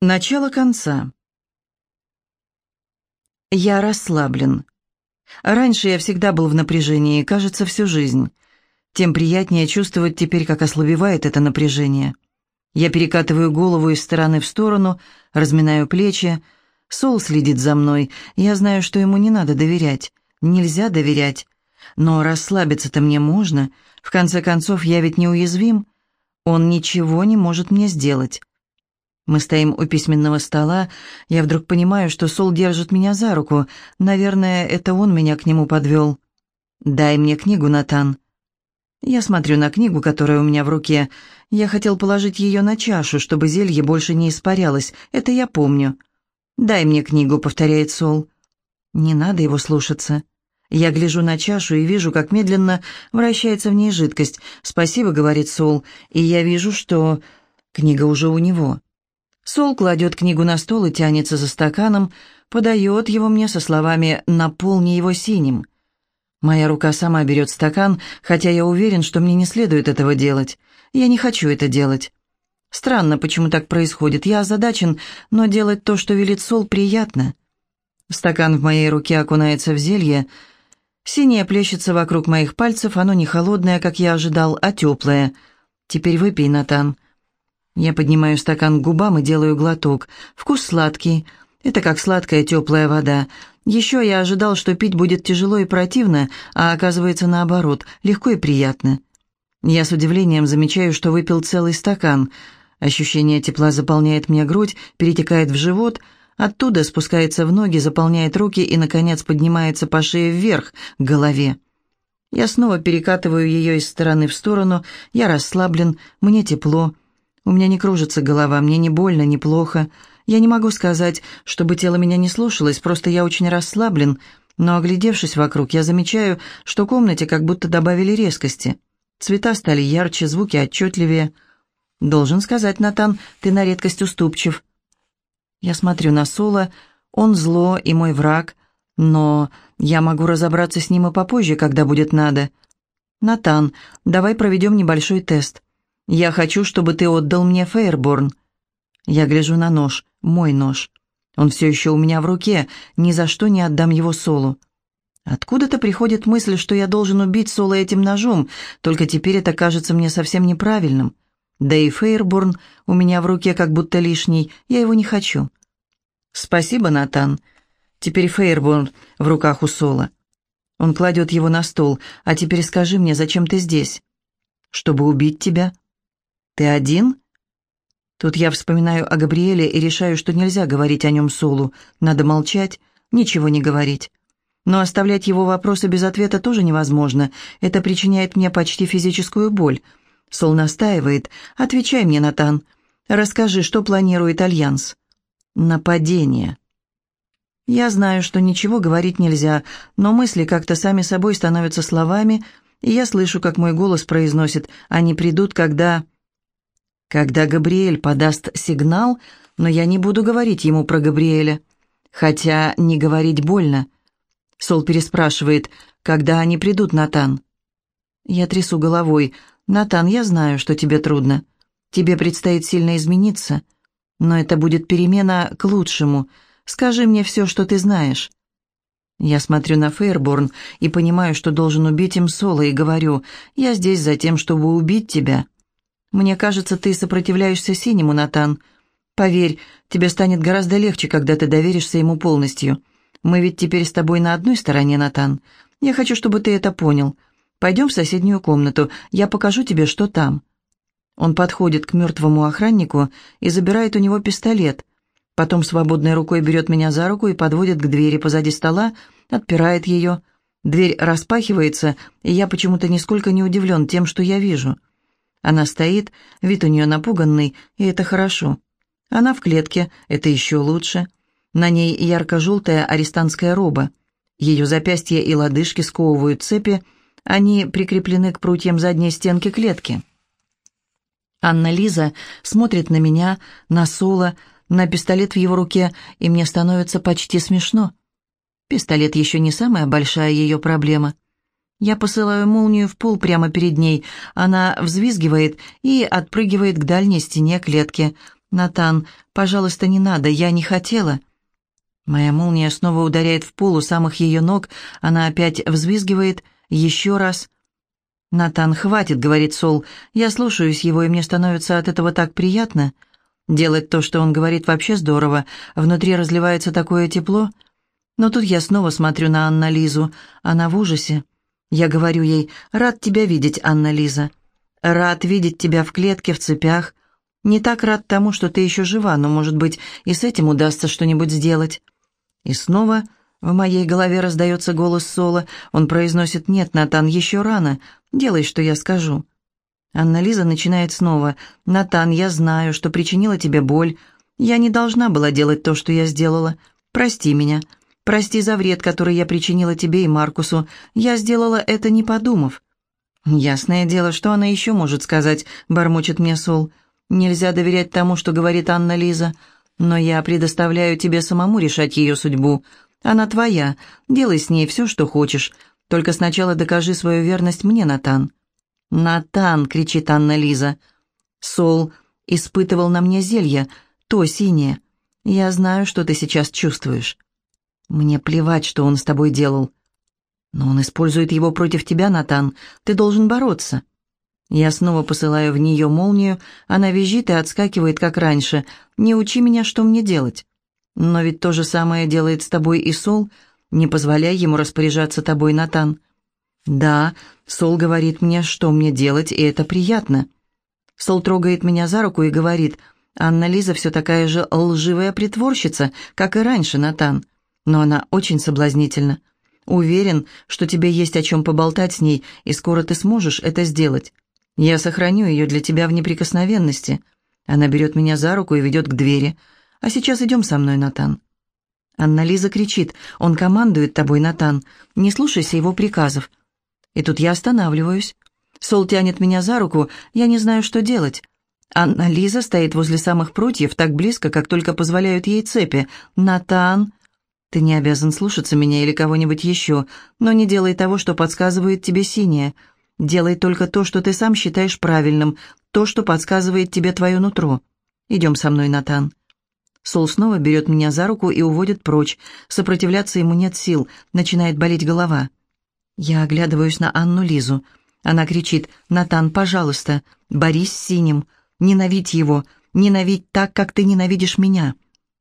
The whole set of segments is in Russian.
Начало конца. Я расслаблен. Раньше я всегда был в напряжении, кажется, всю жизнь. Тем приятнее чувствовать теперь, как ослабевает это напряжение. Я перекатываю голову из стороны в сторону, разминаю плечи. Сол следит за мной. Я знаю, что ему не надо доверять. Нельзя доверять. Но расслабиться-то мне можно. В конце концов, я ведь неуязвим. Он ничего не может мне сделать. Мы стоим у письменного стола. Я вдруг понимаю, что Сол держит меня за руку. Наверное, это он меня к нему подвел. «Дай мне книгу, Натан». Я смотрю на книгу, которая у меня в руке. Я хотел положить ее на чашу, чтобы зелье больше не испарялось. Это я помню. «Дай мне книгу», — повторяет Сол. Не надо его слушаться. Я гляжу на чашу и вижу, как медленно вращается в ней жидкость. «Спасибо», — говорит Сол, и я вижу, что книга уже у него. Сол кладет книгу на стол и тянется за стаканом, подает его мне со словами «наполни его синим». Моя рука сама берет стакан, хотя я уверен, что мне не следует этого делать. Я не хочу это делать. Странно, почему так происходит. Я озадачен, но делать то, что велит Сол, приятно. Стакан в моей руке окунается в зелье. Синее плещется вокруг моих пальцев, оно не холодное, как я ожидал, а теплое. «Теперь выпей, Натан». Я поднимаю стакан к губам и делаю глоток. Вкус сладкий. Это как сладкая теплая вода. Еще я ожидал, что пить будет тяжело и противно, а оказывается наоборот, легко и приятно. Я с удивлением замечаю, что выпил целый стакан. Ощущение тепла заполняет мне грудь, перетекает в живот, оттуда спускается в ноги, заполняет руки и, наконец, поднимается по шее вверх, к голове. Я снова перекатываю ее из стороны в сторону, я расслаблен, мне тепло. У меня не кружится голова, мне не больно, не плохо. Я не могу сказать, чтобы тело меня не слушалось, просто я очень расслаблен, но, оглядевшись вокруг, я замечаю, что в комнате как будто добавили резкости. Цвета стали ярче, звуки отчетливее. Должен сказать, Натан, ты на редкость уступчив. Я смотрю на Сола, он зло и мой враг, но я могу разобраться с ним и попозже, когда будет надо. Натан, давай проведем небольшой тест. Я хочу, чтобы ты отдал мне Фейерборн. Я гляжу на нож, мой нож. Он все еще у меня в руке, ни за что не отдам его Солу. Откуда-то приходит мысль, что я должен убить Сола этим ножом, только теперь это кажется мне совсем неправильным. Да и Фейерборн у меня в руке как будто лишний, я его не хочу. Спасибо, Натан. Теперь Фейерборн в руках у Сола. Он кладет его на стол. А теперь скажи мне, зачем ты здесь? Чтобы убить тебя. Ты один? Тут я вспоминаю о Габриэле и решаю, что нельзя говорить о нем Солу. Надо молчать, ничего не говорить. Но оставлять его вопросы без ответа тоже невозможно. Это причиняет мне почти физическую боль. Сол настаивает. «Отвечай мне, Натан. Расскажи, что планирует Альянс?» «Нападение». Я знаю, что ничего говорить нельзя, но мысли как-то сами собой становятся словами, и я слышу, как мой голос произносит «Они придут, когда...» Когда Габриэль подаст сигнал, но я не буду говорить ему про Габриэля. Хотя не говорить больно. Сол переспрашивает, когда они придут, Натан. Я трясу головой. Натан, я знаю, что тебе трудно. Тебе предстоит сильно измениться. Но это будет перемена к лучшему. Скажи мне все, что ты знаешь. Я смотрю на Фейерборн и понимаю, что должен убить им Сола, и говорю, я здесь за тем, чтобы убить тебя. Мне кажется, ты сопротивляешься синему, Натан. Поверь, тебе станет гораздо легче, когда ты доверишься ему полностью. Мы ведь теперь с тобой на одной стороне, Натан. Я хочу, чтобы ты это понял. Пойдем в соседнюю комнату, я покажу тебе, что там». Он подходит к мертвому охраннику и забирает у него пистолет. Потом свободной рукой берет меня за руку и подводит к двери позади стола, отпирает ее. Дверь распахивается, и я почему-то нисколько не удивлен тем, что я вижу. Она стоит, вид у нее напуганный, и это хорошо. Она в клетке, это еще лучше. На ней ярко-желтая арестантская роба. Ее запястья и лодыжки сковывают цепи, они прикреплены к прутьям задней стенки клетки. Анна-Лиза смотрит на меня, на Сола, на пистолет в его руке, и мне становится почти смешно. Пистолет еще не самая большая ее проблема. Я посылаю молнию в пол прямо перед ней. Она взвизгивает и отпрыгивает к дальней стене клетки. «Натан, пожалуйста, не надо, я не хотела». Моя молния снова ударяет в пол у самых ее ног, она опять взвизгивает, еще раз. «Натан, хватит», — говорит Сол, — «я слушаюсь его, и мне становится от этого так приятно. Делать то, что он говорит, вообще здорово, внутри разливается такое тепло». Но тут я снова смотрю на Анна-Лизу, она в ужасе. Я говорю ей: «Рад тебя видеть, Анна-Лиза. Рад видеть тебя в клетке, в цепях. Не так рад тому, что ты еще жива, но, может быть, и с этим удастся что-нибудь сделать». И снова в моей голове раздается голос Сола. Он произносит: «Нет, Натан, еще рано. Делай, что я скажу». Анна-Лиза начинает снова: «Натан, я знаю, что причинила тебе боль. Я не должна была делать то, что я сделала. Прости меня. Прости за вред, который я причинила тебе и Маркусу. Я сделала это, не подумав». «Ясное дело, что она еще может сказать», — бормочет мне Сол. «Нельзя доверять тому, что говорит Анна-Лиза. Но я предоставляю тебе самому решать ее судьбу. Она твоя. Делай с ней все, что хочешь. Только сначала докажи свою верность мне, Натан». «Натан!» — кричит Анна-Лиза. «Сол испытывал на мне зелье, то синее. Я знаю, что ты сейчас чувствуешь». «Мне плевать, что он с тобой делал». «Но он использует его против тебя, Натан. Ты должен бороться». Я снова посылаю в нее молнию. Она визжит и отскакивает, как раньше. «Не учи меня, что мне делать». «Но ведь то же самое делает с тобой и Сол. Не позволяй ему распоряжаться тобой, Натан». «Да, Сол говорит мне, что мне делать, и это приятно». Сол трогает меня за руку и говорит: «Анна-Лиза все такая же лживая притворщица, как и раньше, Натан. Но она очень соблазнительна. Уверен, что тебе есть о чем поболтать с ней, и скоро ты сможешь это сделать. Я сохраню ее для тебя в неприкосновенности». Она берет меня за руку и ведет к двери. «А сейчас идем со мной, Натан». Анна-Лиза кричит: «Он командует тобой, Натан. Не слушайся его приказов». И тут я останавливаюсь. Сол тянет меня за руку, я не знаю, что делать. Анна-Лиза стоит возле самых прутьев, так близко, как только позволяют ей цепи. «Натан, ты не обязан слушаться меня или кого-нибудь еще, но не делай того, что подсказывает тебе синее. Делай только то, что ты сам считаешь правильным, то, что подсказывает тебе твое нутро. Идем со мной, Натан». Сол снова берет меня за руку и уводит прочь. Сопротивляться ему нет сил, начинает болеть голова. Я оглядываюсь на Анну-Лизу. Она кричит: «Натан, пожалуйста, борись с синим, ненавидь его, ненавидь так, как ты ненавидишь меня».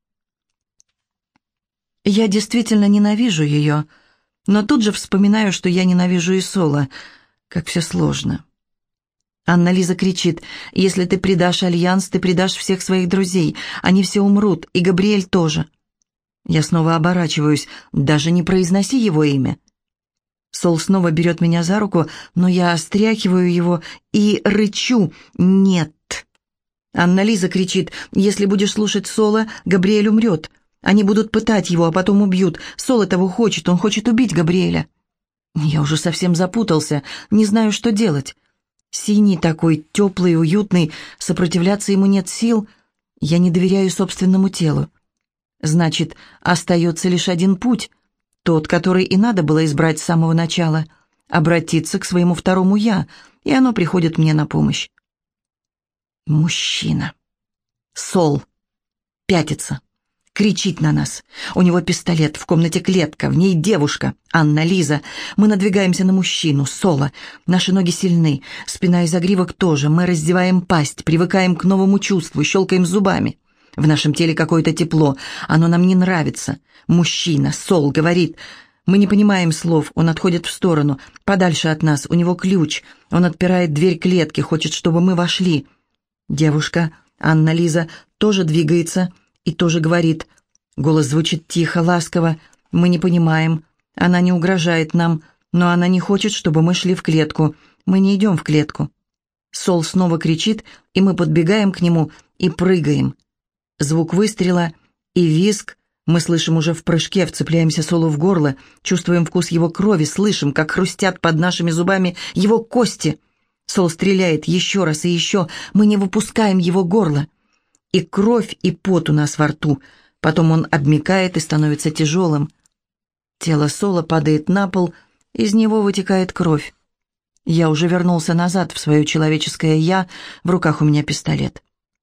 Я действительно ненавижу ее, но тут же вспоминаю, что я ненавижу и Сола. Как все сложно. Анна-Лиза кричит: «Если ты предашь Альянс, ты предашь всех своих друзей. Они все умрут, и Габриэль тоже». Я снова оборачиваюсь: «Даже не произноси его имя». Сол снова берет меня за руку, но я стряхиваю его и рычу: «Нет». Анна-Лиза кричит: «Если будешь слушать Сола, Габриэль умрет. Они будут пытать его, а потом убьют. Сол этого хочет, он хочет убить Габриэля». Я уже совсем запутался, не знаю, что делать. Синий такой, теплый, уютный, сопротивляться ему нет сил. Я не доверяю собственному телу. Значит, остается лишь один путь, тот, который и надо было избрать с самого начала, обратиться к своему второму «я», и оно приходит мне на помощь. Мужчина. Сол. Пятится. Кричит на нас. У него пистолет, в комнате клетка, в ней девушка, Анна-Лиза. Мы надвигаемся на мужчину, Сола. Наши ноги сильны, спина и загривок тоже. Мы раздеваем пасть, привыкаем к новому чувству, щелкаем зубами. В нашем теле какое-то тепло, оно нам не нравится. Мужчина, Сол, говорит. Мы не понимаем слов, он отходит в сторону, подальше от нас, у него ключ. Он отпирает дверь клетки, хочет, чтобы мы вошли. Девушка, Анна-Лиза, тоже двигается и тоже говорит. Голос звучит тихо, ласково. Мы не понимаем. Она не угрожает нам, но она не хочет, чтобы мы шли в клетку. Мы не идем в клетку. Сол снова кричит, и мы подбегаем к нему и прыгаем. Звук выстрела и визг мы слышим уже в прыжке, вцепляемся Солу в горло, чувствуем вкус его крови, слышим, как хрустят под нашими зубами его кости. Сол стреляет еще раз и еще, мы не выпускаем его горло. И кровь, и пот у нас во рту. Потом он обмякает и становится тяжелым. Тело Сола падает на пол, из него вытекает кровь. Я уже вернулся назад в свое человеческое «я», в руках у меня пистолет.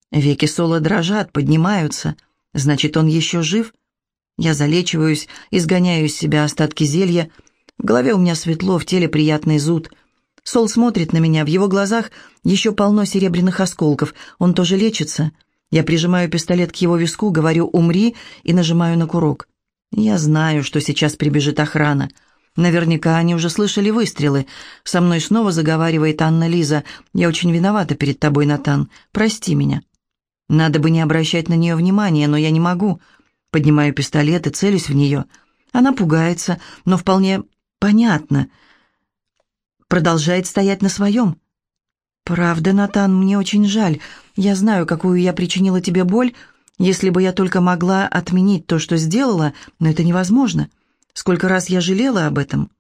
Веки Соло дрожат, поднимаются. Значит, он еще жив? Я залечиваюсь, изгоняю из себя остатки зелья. В голове у меня светло, в теле приятный зуд. Сол смотрит на меня, в его глазах еще полно серебряных осколков. Он тоже лечится. Я прижимаю пистолет к его виску, говорю «умри» и нажимаю на курок. Я знаю, что сейчас прибежит охрана. Наверняка они уже слышали выстрелы. Со мной снова заговаривает Анна-Лиза. «Я очень виновата перед тобой, Натан. Прости меня». Надо бы не обращать на нее внимания, но я не могу. Поднимаю пистолет и целюсь в нее. Она пугается, но вполне понятно. Продолжает стоять на своем. «Правда, Натан, мне очень жаль. Я знаю, какую я причинила тебе боль. Если бы я только могла отменить то, что сделала, но это невозможно. Сколько раз я жалела об этом».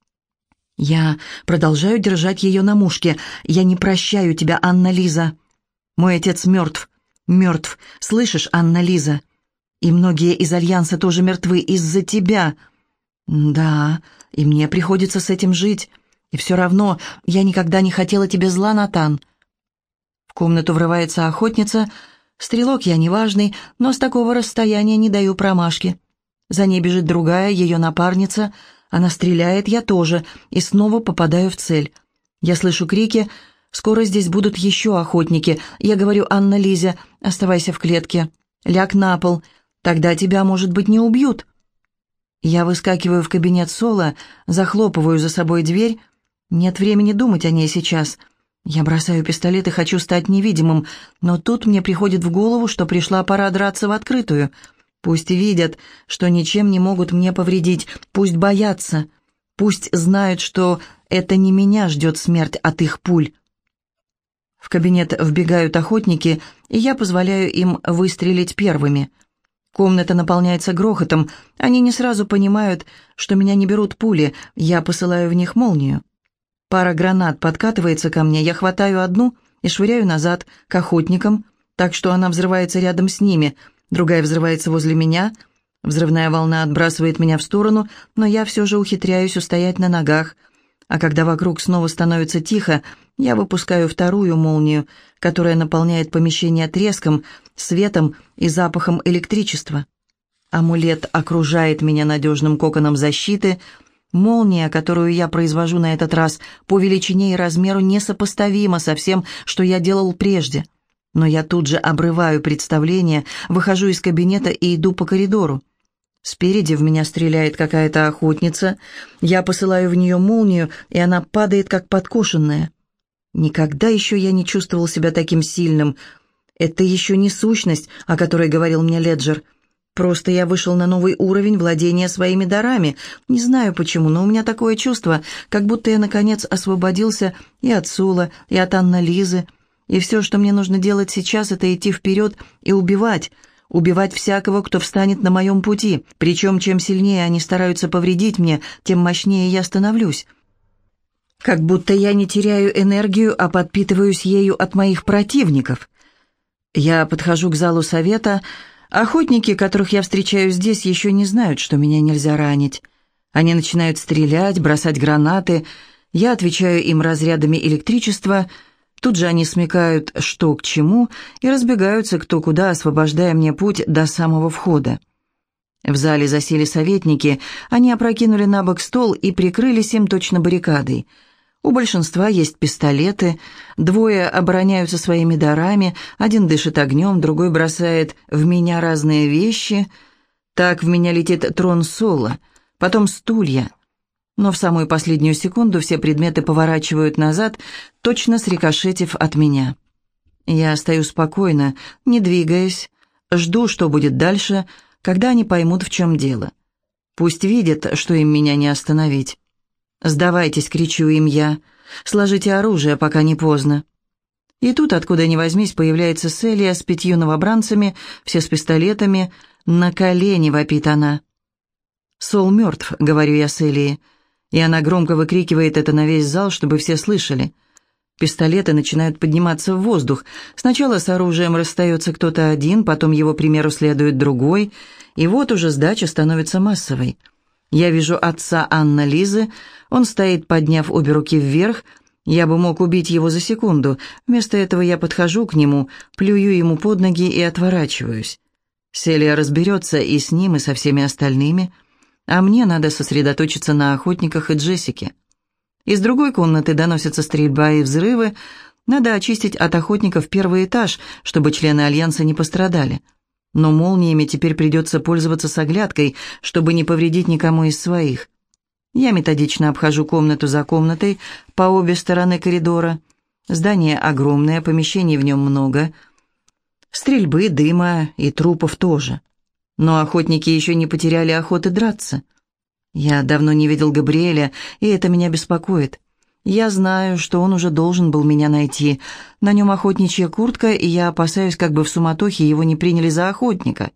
Я продолжаю держать ее на мушке. «Я не прощаю тебя, Анна-Лиза. Мой отец мертв. Мертв. Слышишь, Анна-Лиза? И многие из Альянса тоже мертвы из-за тебя». «Да, и мне приходится с этим жить. И все равно я никогда не хотела тебе зла, Натан». В комнату врывается охотница. Стрелок я неважный, но с такого расстояния не даю промашки. За ней бежит другая, ее напарница. Она стреляет, я тоже, и снова попадаю в цель. Я слышу крики. «Скоро здесь будут еще охотники». Я говорю Анна-Лизе: «Оставайся в клетке. Ляг на пол. Тогда тебя, может быть, не убьют». Я выскакиваю в кабинет Соло, захлопываю за собой дверь. Нет времени думать о ней сейчас. Я бросаю пистолет и хочу стать невидимым, но тут мне приходит в голову, что пришла пора драться в открытую. Пусть видят, что ничем не могут мне повредить, пусть боятся, пусть знают, что это не меня ждет смерть от их пуль. В кабинет вбегают охотники, и я позволяю им выстрелить первыми. Комната наполняется грохотом, они не сразу понимают, что меня не берут пули, я посылаю в них молнию. Пара гранат подкатывается ко мне, я хватаю одну и швыряю назад, к охотникам, так что она взрывается рядом с ними, другая взрывается возле меня. Взрывная волна отбрасывает меня в сторону, но я все же ухитряюсь устоять на ногах. А когда вокруг снова становится тихо, я выпускаю вторую молнию, которая наполняет помещение треском, светом и запахом электричества. Амулет окружает меня надежным коконом защиты. Молния, которую я произвожу на этот раз, по величине и размеру несопоставима со всем, что я делал прежде. Но я тут же обрываю представление, выхожу из кабинета и иду по коридору. Спереди в меня стреляет какая-то охотница. Я посылаю в нее молнию, и она падает, как подкошенная. Никогда еще я не чувствовал себя таким сильным. Это еще не сущность, о которой говорил мне Леджер. Просто я вышел на новый уровень владения своими дарами. Не знаю почему, но у меня такое чувство, как будто я, наконец, освободился и от Соло, и от Анна-Лизы. И все, что мне нужно делать сейчас, это идти вперед и убивать. Убивать всякого, кто встанет на моем пути. Причем, чем сильнее они стараются повредить мне, тем мощнее я становлюсь. Как будто я не теряю энергию, а подпитываюсь ею от моих противников. Я подхожу к залу совета. Охотники, которых я встречаю здесь, еще не знают, что меня нельзя ранить. Они начинают стрелять, бросать гранаты. Я отвечаю им разрядами электричества. Тут же они смекают, что к чему, и разбегаются кто куда, освобождая мне путь до самого входа. В зале засели советники. Они опрокинули на бок стол и прикрылись им точно баррикадой. У большинства есть пистолеты, двое обороняются своими дарами, один дышит огнем, другой бросает в меня разные вещи. Так в меня летит трон Соло, потом стулья. Но в самую последнюю секунду все предметы поворачивают назад, точно срикошетив от меня. Я стою спокойно, не двигаясь, жду, что будет дальше, когда они поймут, в чем дело. Пусть видят, что им меня не остановить. «Сдавайтесь», — кричу им я. «Сложите оружие, пока не поздно». И тут, откуда ни возьмись, появляется Селия с 5 новобранцами, все с пистолетами. «На колени!» — вопит она. «Сол мертв», — говорю я Селии. И она громко выкрикивает это на весь зал, чтобы все слышали. Пистолеты начинают подниматься в воздух. Сначала с оружием расстается кто-то один, потом его примеру следует другой. И вот уже сдача становится массовой. Я вижу отца Анна-Лизы. Он стоит, подняв обе руки вверх, Я бы мог убить его за секунду. Вместо этого я подхожу к нему, плюю ему под ноги и отворачиваюсь. Селия разберется и с ним, и со всеми остальными, а мне надо сосредоточиться на охотниках и Джессике. Из другой комнаты доносятся стрельба и взрывы. Надо очистить от охотников первый этаж, чтобы члены Альянса не пострадали. Но молниями теперь придется пользоваться с оглядкой, чтобы не повредить никому из своих. Я методично обхожу комнату за комнатой по обе стороны коридора. Здание огромное, помещений в нем много. Стрельбы, дыма и трупов тоже. Но охотники еще не потеряли охоты драться. Я давно не видел Габриэля, и это меня беспокоит. Я знаю, что он уже должен был меня найти. На нем охотничья куртка, и я опасаюсь, как бы в суматохе его не приняли за охотника.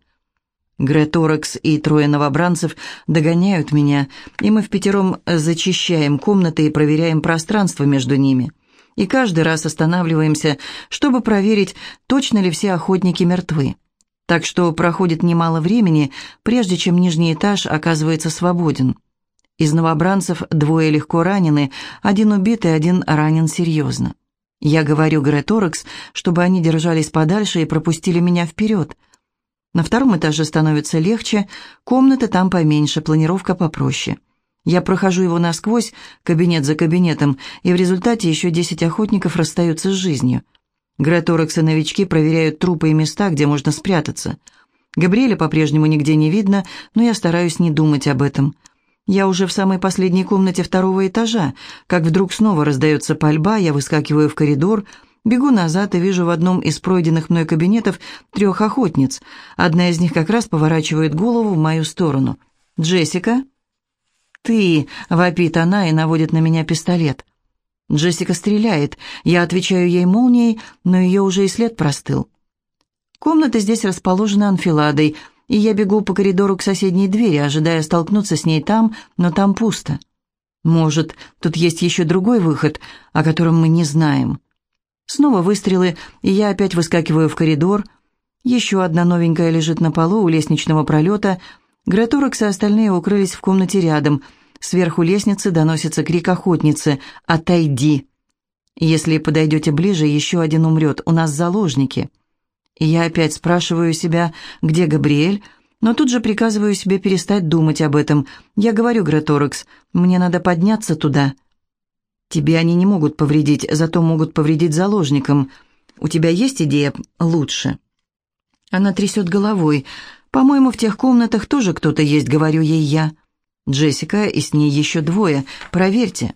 Греторекс и трое новобранцев догоняют меня, и мы впятером зачищаем комнаты и проверяем пространство между ними. И каждый раз останавливаемся, чтобы проверить, точно ли все охотники мертвы. Так что проходит немало времени, прежде чем нижний этаж оказывается свободен. Из новобранцев 2 легко ранены, 1 убит и 1 ранен серьезно. Я говорю Греторекс, чтобы они держались подальше и пропустили меня вперед. На 2 этаже становится легче, комнаты там поменьше, планировка попроще. Я прохожу его насквозь, кабинет за кабинетом, и в результате еще 10 охотников расстаются с жизнью. Греторекс и новички проверяют трупы и места, где можно спрятаться. Габриэля по-прежнему нигде не видно, но я стараюсь не думать об этом. Я уже в самой последней комнате 2 этажа, как вдруг снова раздается пальба, я выскакиваю в коридор, бегу назад и вижу в одном из пройденных мной кабинетов 3 охотниц. Одна из них как раз поворачивает голову в мою сторону. «Джессика?» «Ты!» — вопит она и наводит на меня пистолет. Джессика стреляет. Я отвечаю ей молнией, но ее уже и след простыл. Комната здесь расположена анфиладой, и я бегу по коридору к соседней двери, ожидая столкнуться с ней там, но там пусто. Может, тут есть еще другой выход, о котором мы не знаем. Снова выстрелы, и я опять выскакиваю в коридор. Еще одна новенькая лежит на полу у лестничного пролета. Греторекс и остальные укрылись в комнате рядом. Сверху лестницы доносится крик охотницы «Отойди!». «Если подойдете ближе, еще один умрет. У нас заложники». И я опять спрашиваю себя, где Габриэль, но тут же приказываю себе перестать думать об этом. Я говорю Греторекс, мне надо подняться туда. Тебе они не могут повредить, зато могут повредить заложникам. У тебя есть идея лучше? Она трясет головой. По-моему, в тех комнатах тоже кто-то есть, говорю ей я. Джессика и с ней еще 2, проверьте.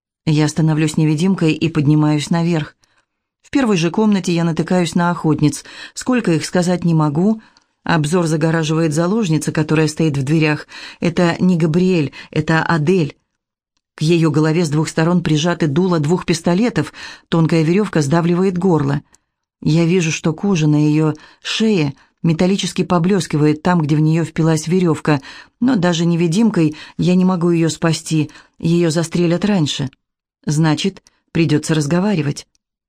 Я становлюсь невидимкой и поднимаюсь наверх. В первой же комнате я натыкаюсь на охотниц. Сколько их сказать не могу. Обзор загораживает заложница, которая стоит в дверях. Это не Габриэль, это Адель. К ее голове с 2 сторон прижаты дуло 2 пистолетов. Тонкая веревка сдавливает горло. Я вижу, что кожа на ее шее металлически поблескивает там, где в нее впилась веревка. Но даже невидимкой я не могу ее спасти. Ее застрелят раньше. Значит, придется разговаривать.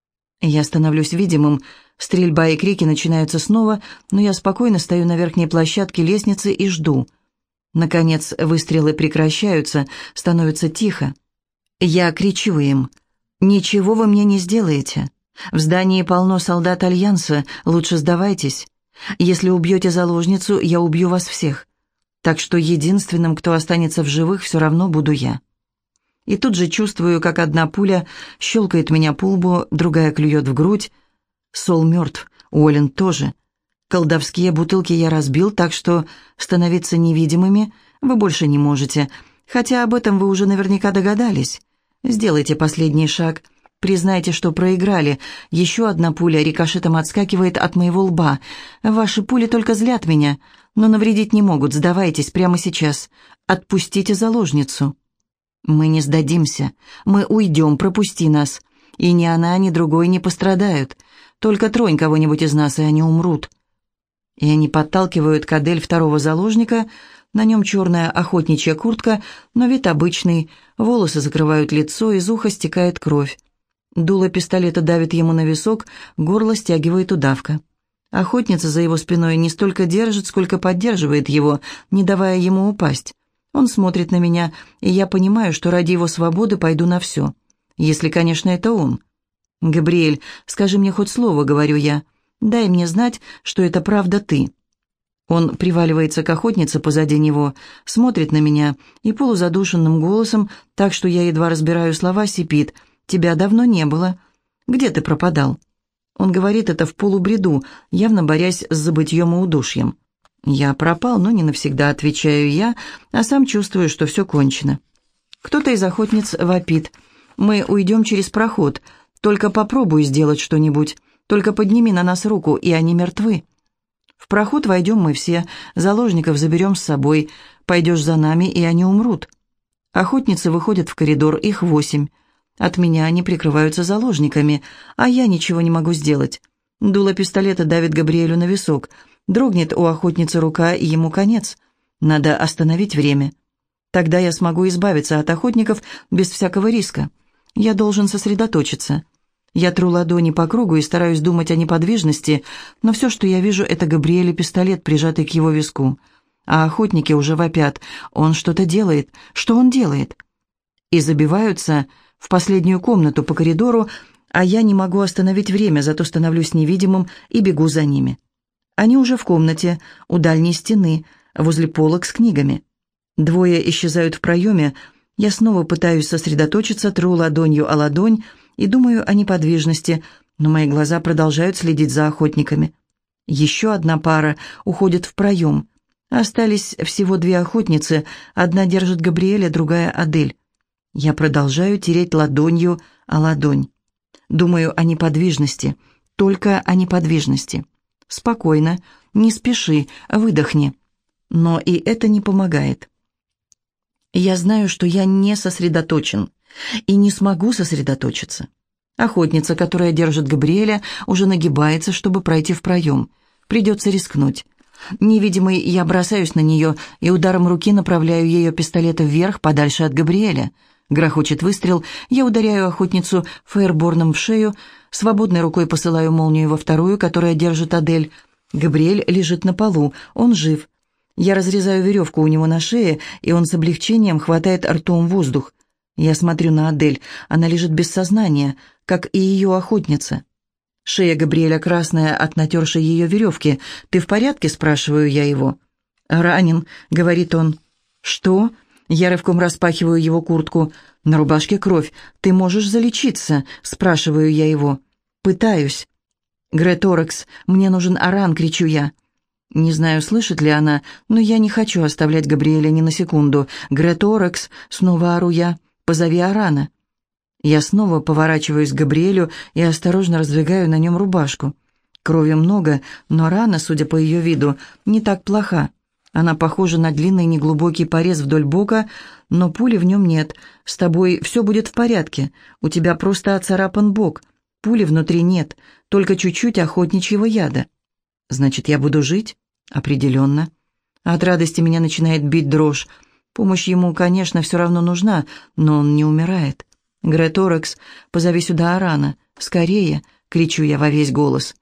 Я становлюсь видимым, стрельба и крики начинаются снова, но я спокойно стою на верхней площадке лестницы и жду. Наконец, выстрелы прекращаются, становится тихо. Я кричу им: «Ничего вы мне не сделаете. В здании полно солдат Альянса, лучше сдавайтесь. Если убьете заложницу, я убью вас всех. Так что единственным, кто останется в живых, все равно буду я». И тут же чувствую, как одна пуля щелкает меня по лбу, другая клюет в грудь. Сол мертв, Уоллен тоже. Колдовские бутылки я разбил, так что становиться невидимыми вы больше не можете, хотя об этом вы уже наверняка догадались. Сделайте последний шаг. Признайте, что проиграли. Еще одна пуля рикошетом отскакивает от моего лба. Ваши пули только злят меня, но навредить не могут. Сдавайтесь прямо сейчас. Отпустите заложницу. Мы не сдадимся. Мы уйдем, пропусти нас. И ни она, ни другой не пострадают. Только тронь кого-нибудь из нас, и они умрут. И они подталкивают к Адель 2 заложника. На нем черная охотничья куртка, но вид обычный. Волосы закрывают лицо, из уха стекает кровь. Дуло пистолета давит ему на висок, горло стягивает удавка. Охотница за его спиной не столько держит, сколько поддерживает его, не давая ему упасть. Он смотрит на меня, и я понимаю, что ради его свободы пойду на все. Если, конечно, это он. «Габриэль, скажи мне хоть слово», — говорю я. «Дай мне знать, что это правда ты». Он приваливается к охотнице позади него, смотрит на меня и полузадушенным голосом, так что я едва разбираю слова, сипит: «Тебя давно не было. Где ты пропадал?» Он говорит это в полубреду, явно борясь с забытьем и удушьем. «Я пропал, но не навсегда», — отвечаю я, а сам чувствую, что все кончено. Кто-то из охотниц вопит: «Мы уйдем через проход. Только попробуй сделать что-нибудь. Только подними на нас руку, и они мертвы». В проход войдем мы все, заложников заберем с собой. Пойдешь за нами, и они умрут. Охотницы выходят в коридор, их 8. От меня они прикрываются заложниками, а я ничего не могу сделать. Дуло пистолета давит Габриэлю на висок. Дрогнет у охотницы рука, и ему конец. Надо остановить время. Тогда я смогу избавиться от охотников без всякого риска. Я должен сосредоточиться. Я тру ладони по кругу и стараюсь думать о неподвижности, но все, что я вижу, это Габриэль и пистолет, прижатый к его виску. А охотники уже вопят. Он что-то делает. Что он делает? И забиваются в последнюю комнату по коридору, а я не могу остановить время, зато становлюсь невидимым и бегу за ними. Они уже в комнате, у дальней стены, возле полок с книгами. 2 исчезают в проеме. Я снова пытаюсь сосредоточиться, тру ладонью о ладонь и думаю о неподвижности, но мои глаза продолжают следить за охотниками. Еще одна пара уходит в проем. Остались всего 2 охотницы, одна держит Габриэля, другая Адель. Я продолжаю тереть ладонью о ладонь. Думаю о неподвижности, только о неподвижности. Спокойно, не спеши, выдохни. Но и это не помогает. Я знаю, что я не сосредоточен и не смогу сосредоточиться. Охотница, которая держит Габриэля, уже нагибается, чтобы пройти в проем. Придется рискнуть. Невидимый, я бросаюсь на нее и ударом руки направляю ее пистолета вверх, подальше от Габриэля. Грохочет выстрел, я ударяю охотницу фаерборном в шею, свободной рукой посылаю молнию во вторую, которая держит Адель. Габриэль лежит на полу, он жив. Я разрезаю веревку у него на шее, и он с облегчением хватает ртом воздух. Я смотрю на Адель, она лежит без сознания, как и ее охотница. Шея Габриэля красная от натершей ее веревки. «Ты в порядке?» – спрашиваю я его. «Ранен», – говорит он. «Что?» Я рывком распахиваю его куртку. На рубашке кровь. «Ты можешь залечиться?» – спрашиваю я его. «Пытаюсь». «Греторекс, мне нужен Аран», – кричу я. Не знаю, слышит ли она, но я не хочу оставлять Габриэля ни на секунду. «Греторекс», — снова ору я, — «позови Арана». Я снова поворачиваюсь к Габриэлю и осторожно раздвигаю на нем рубашку. Крови много, но рана, судя по ее виду, не так плоха. Она похожа на длинный неглубокий порез вдоль бока, но пули в нем нет. С тобой все будет в порядке. У тебя просто оцарапан бок. Пули внутри нет, только чуть-чуть охотничьего яда. Значит, я буду жить? Определенно. От радости меня начинает бить дрожь. Помощь ему, конечно, все равно нужна, но он не умирает. «Греторекс, позови сюда Арана. Скорее!» — кричу я во весь голос.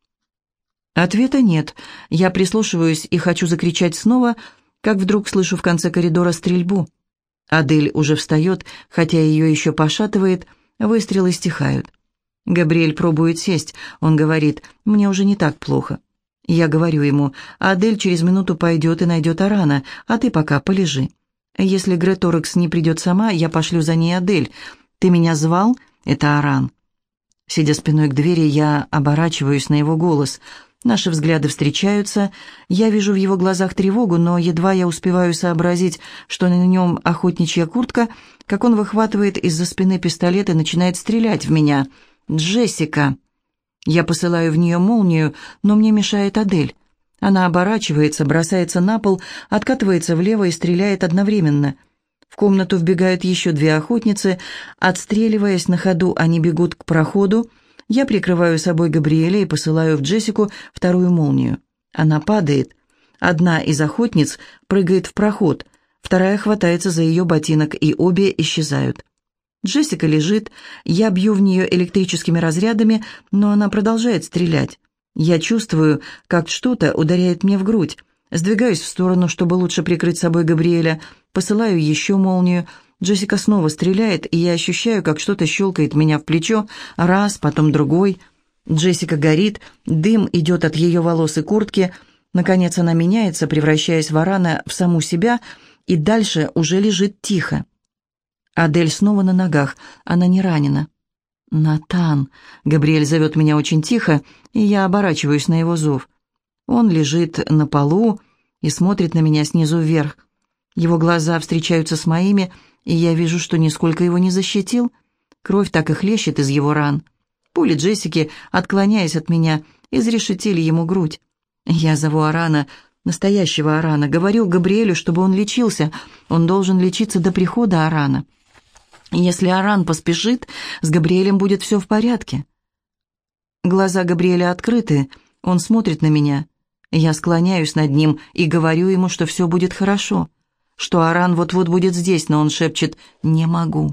Ответа нет. Я прислушиваюсь и хочу закричать снова, как вдруг слышу в конце коридора стрельбу. Адель уже встает, хотя ее еще пошатывает, выстрелы стихают. Габриэль пробует сесть. Он говорит: «Мне уже не так плохо». Я говорю ему: «Адель через минуту пойдет и найдет Арана, а ты пока полежи. Если Греторекс не придет сама, я пошлю за ней Адель. Ты меня звал? Это Аран». Сидя спиной к двери, я оборачиваюсь на его голос. Наши взгляды встречаются. Я вижу в его глазах тревогу, но едва я успеваю сообразить, что на нем охотничья куртка, как он выхватывает из-за спины пистолет и начинает стрелять в меня. «Джессика!» Я посылаю в нее молнию, но мне мешает Адель. Она оборачивается, бросается на пол, откатывается влево и стреляет одновременно. В комнату вбегают еще 2 охотницы. Отстреливаясь на ходу, они бегут к проходу. Я прикрываю собой Габриэля и посылаю в Джессику вторую молнию. Она падает. Одна из охотниц прыгает в проход, вторая хватается за ее ботинок, и обе исчезают. Джессика лежит, я бью в нее электрическими разрядами, но она продолжает стрелять. Я чувствую, как что-то ударяет мне в грудь. Сдвигаюсь в сторону, чтобы лучше прикрыть собой Габриэля, посылаю еще молнию, Джессика снова стреляет, и я ощущаю, как что-то щелкает меня в плечо, раз, потом другой. Джессика горит, дым идет от ее волос и куртки. Наконец она меняется, превращаясь Варана в саму себя, и дальше уже лежит тихо. Адель снова на ногах, она не ранена. «Натан!» — Габриэль зовет меня очень тихо, и я оборачиваюсь на его зов. Он лежит на полу и смотрит на меня снизу вверх. Его глаза встречаются с моими, и я вижу, что нисколько его не защитил. Кровь так и хлещет из его ран. Пули Джессики, отклоняясь от меня, изрешетили ему грудь. Я зову Арана, настоящего Арана, говорю Габриэлю, чтобы он лечился. Он должен лечиться до прихода Арана. Если Аран поспешит, с Габриэлем будет все в порядке. Глаза Габриэля открыты, он смотрит на меня. Я склоняюсь над ним и говорю ему, что все будет хорошо, что Аран вот-вот будет здесь, но он шепчет «не могу».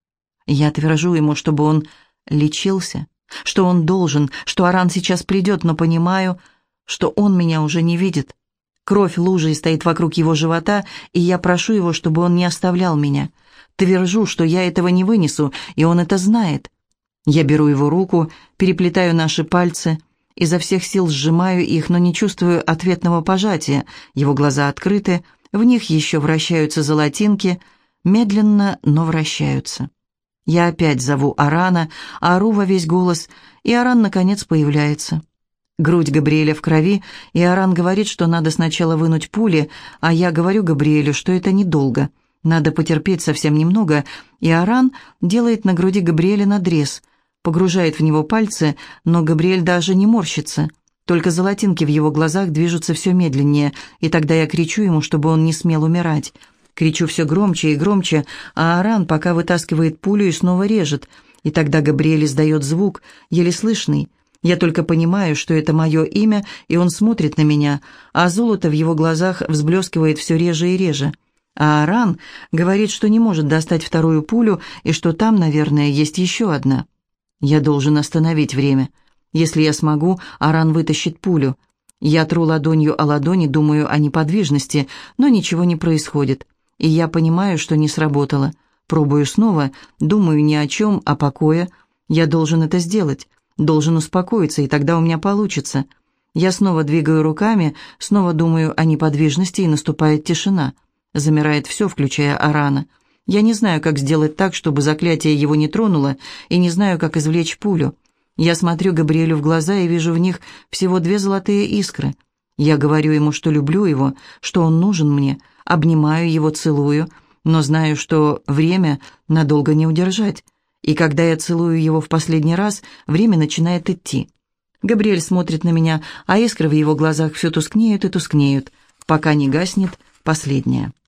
Я твержу ему, чтобы он лечился, что он должен, что Аран сейчас придет, но понимаю, что он меня уже не видит. Кровь лужей стоит вокруг его живота, и я прошу его, чтобы он не оставлял меня. Твержу, что я этого не вынесу, и он это знает. Я беру его руку, переплетаю наши пальцы, изо всех сил сжимаю их, но не чувствую ответного пожатия. Его глаза открыты, в них еще вращаются золотинки, медленно, но вращаются. Я опять зову Арана, ору во весь голос, и Аран, наконец, появляется. Грудь Габриэля в крови, и Аран говорит, что надо сначала вынуть пули, а я говорю Габриэлю, что это недолго. Надо потерпеть совсем немного, и Аран делает на груди Габриэля надрез, погружает в него пальцы, но Габриэль даже не морщится. Только золотинки в его глазах движутся все медленнее, и тогда я кричу ему, чтобы он не смел умирать. Кричу все громче и громче, а Аран пока вытаскивает пулю и снова режет, и тогда Габриэль издает звук, еле слышный. Я только понимаю, что это мое имя, и он смотрит на меня, а золото в его глазах взблескивает все реже и реже. А Аран говорит, что не может достать вторую пулю, и что там, наверное, есть еще одна. Я должен остановить время. Если я смогу, Аран вытащит пулю. Я тру ладонью о ладони, думаю о неподвижности, но ничего не происходит. И я понимаю, что не сработало. Пробую снова, думаю ни о чем, о покое. Я должен это сделать, должен успокоиться, и тогда у меня получится. Я снова двигаю руками, снова думаю о неподвижности, и наступает тишина. Замирает все, включая Арана. Я не знаю, как сделать так, чтобы заклятие его не тронуло, и не знаю, как извлечь пулю. Я смотрю Габриэлю в глаза и вижу в них всего 2 золотые искры. Я говорю ему, что люблю его, что он нужен мне, обнимаю его, целую, но знаю, что время надолго не удержать. И когда я целую его в последний раз, время начинает идти. Габриэль смотрит на меня, а искры в его глазах все тускнеют и тускнеют, пока не гаснет последняя.